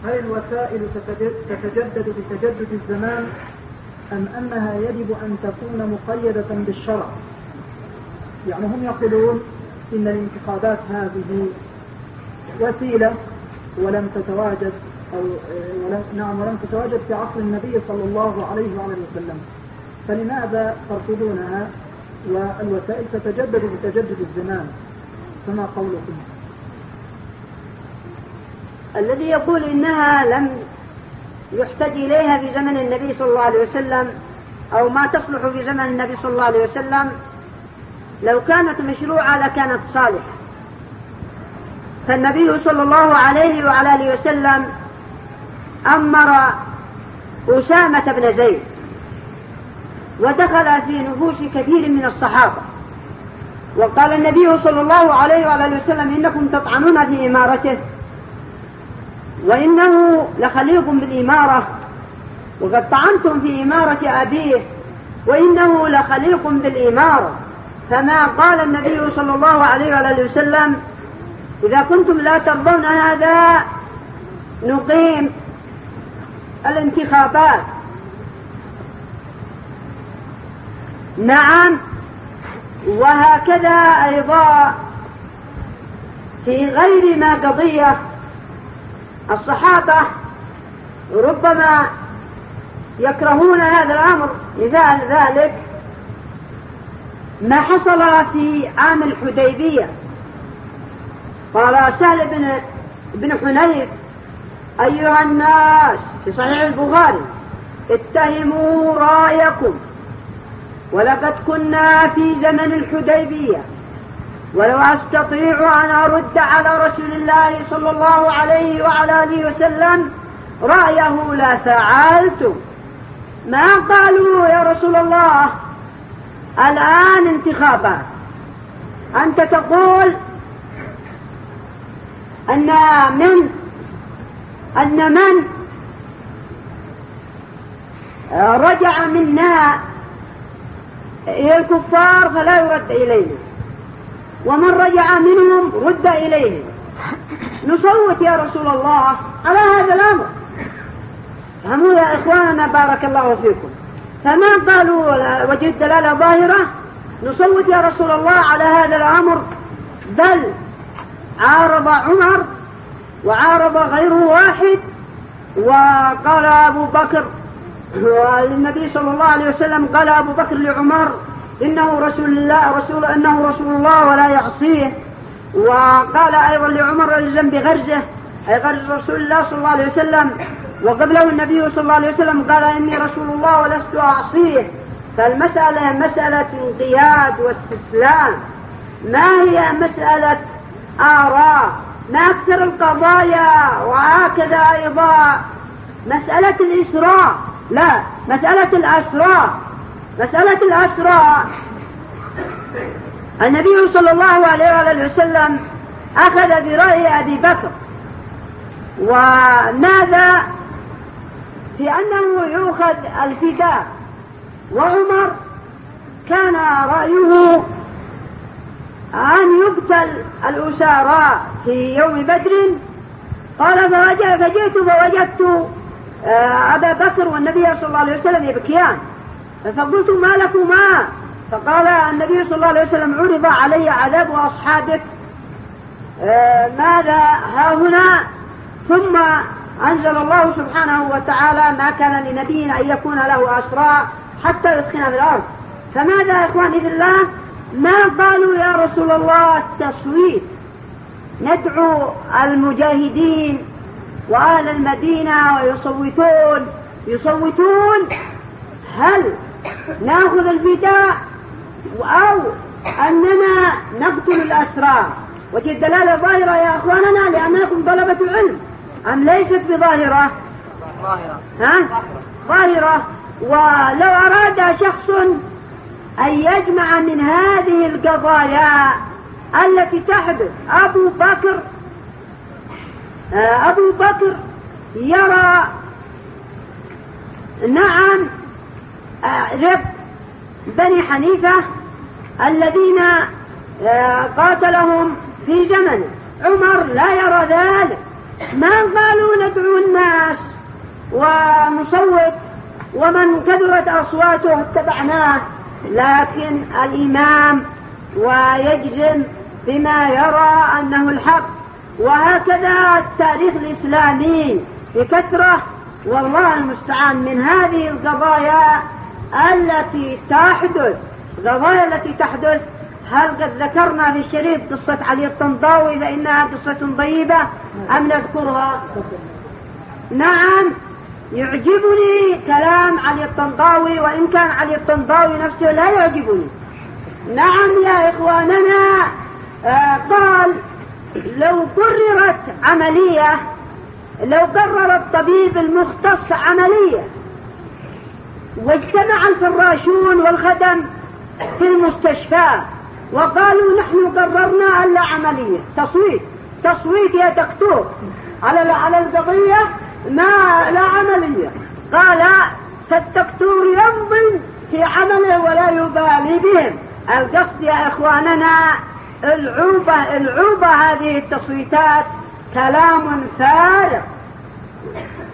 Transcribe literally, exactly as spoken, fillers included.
هل الوسائل تتجدد بتجدد الزمان أم أنها يجب أن تكون مقيدة بالشرع؟ يعني هم يقولون إن الانتخابات هذه وسيلة ولم تتواجد أو ولم نعم ولم تتواجد في عصر النبي صلى الله عليه وعلى وسلم، فلماذا ترفضونها والوسائل تتجدد بتجدد الزمان؟ فما قولكم؟ الذي يقول إنها لم يحتاج إليها في زمن النبي صلى الله عليه وسلم أو ما تصلح في زمن النبي صلى الله عليه وسلم لو كانت مشروعة لكانت صالحة. فالنبي صلى الله عليه وعلى آله وسلم أمر أسامة بن زيد ودخل في نفوس كثير من الصحابة، وقال النبي صلى الله عليه وعلى آله وسلم إنكم تطعنون في إمارته وإنه لخليق بالإمارة، وقد طعنتم في إمارة أبيه وإنه لخليق بالإمارة. فما قال النبي صلى الله عليه وعلى آله وسلم إذا كنتم لا ترضون هذا نقيم الانتخابات. نعم، وهكذا أيضا في غير ما قضية الصحابة ربما يكرهون هذا الأمر. مثال ذلك ما حصل في عام الحديبية، قال سهل بن بن حنيف أيها الناس في صحيح البخاري اتهموا رأيكم، ولقد كنا في زمن الحديبية، ولو أستطيع أن أرد على رسول الله صلى الله عليه وعلى آله وسلم رأيه لا فعلت. ما قالوا يا رسول الله الآن انتخابات، أنت تقول أن من أن من رجع منا إلى الكفار فلا يرد إلينا، ومن رجع منهم رد إليهم. نصوت يا رسول الله على هذا الأمر. فهموا يا إخواننا بارك الله فيكم. فما قالوا وجه الدلالة ظاهرة نصوت يا رسول الله على هذا الأمر، بل عارض عمر وعارض غيره واحد، وقال أبو بكر للنبي صلى الله عليه وسلم، قال أبو بكر لعمر إنه رسول الله رسول إنه رسول الله ولا يعصيه. وقال أيضا لعمر الزم بغرزه أي غرز رسول الله صلى الله عليه وسلم. وقبله النبي صلى الله عليه وسلم قال إني رسول الله ولست أعصيه. فالمسألة مسألة انقياد واستسلام، ما هي مسألة آراء. ما أكثر القضايا وهكذا أيضا مسألة الإسراء، لا مسألة الأسراء. مسألة الأسراء النبي صلى الله عليه وآله وسلم أخذ برأي أبي بكر، وماذا في أنه يؤخذ الفداء، وعمر كان رأيه أن يقتل الأسارى في يوم بدر. قال فجئت فوجدت أبا بكر والنبي صلى الله عليه وسلم يبكيان، فقلت ما لكما؟ فقال النبي صلى الله عليه وسلم عرض علي عذاب أصحابك ماذا ها هنا؟ ثم أنزل الله سبحانه وتعالى ما كان لنبي أن يكون له أسرى حتى يدخل في الأرض. فماذا يا إخواني في الله؟ ما قالوا يا رسول الله التصويت، ندعو المجاهدين وأهل المدينة ويصوتون يصوتون هل نأخذ الفداء أو أننا نقتل الأسرى؟ وجه الدلالة ظاهرة يا أخواننا لأنكم طلبة العلم أم ليست بظاهرة؟ ظاهرة. ها؟ ظاهرة. ولو أراد شخص أن يجمع من هذه القضايا التي تحدث، أبو بكر أبو بكر يرى نعم رب بني حنيفة الذين قاتلهم في زمنه، عمر لا يرى ذلك. ما قالوا ندعو الناس ومن كثرت أصواته اتبعناه، لكن الإمام ويجزم بما يرى أنه الحق. وهكذا التاريخ الإسلامي بكثرة، والله المستعان، من هذه القضايا التي تحدث القضايا التي تحدث هل قد ذكرنا في الشريط قصة علي الطنطاوي فإنها قصة طيبة أم نذكرها؟ نعم، يعجبني كلام علي الطنطاوي، وإن كان علي الطنطاوي نفسه لا يعجبني. نعم يا إخواننا، آه قال لو قررت عملية، لو قرر الطبيب المختص عملية واجتمع الفراشون والخدم في المستشفى وقالوا نحن قررنا ألا عملية، تصويت تصويت يا دكتور على على القضية، ما لا عملية، قال فالدكتور يمضي في عمله ولا يبالي بهم. القصد يا إخواننا العوبة العوبة هذه التصويتات كلام فارغ،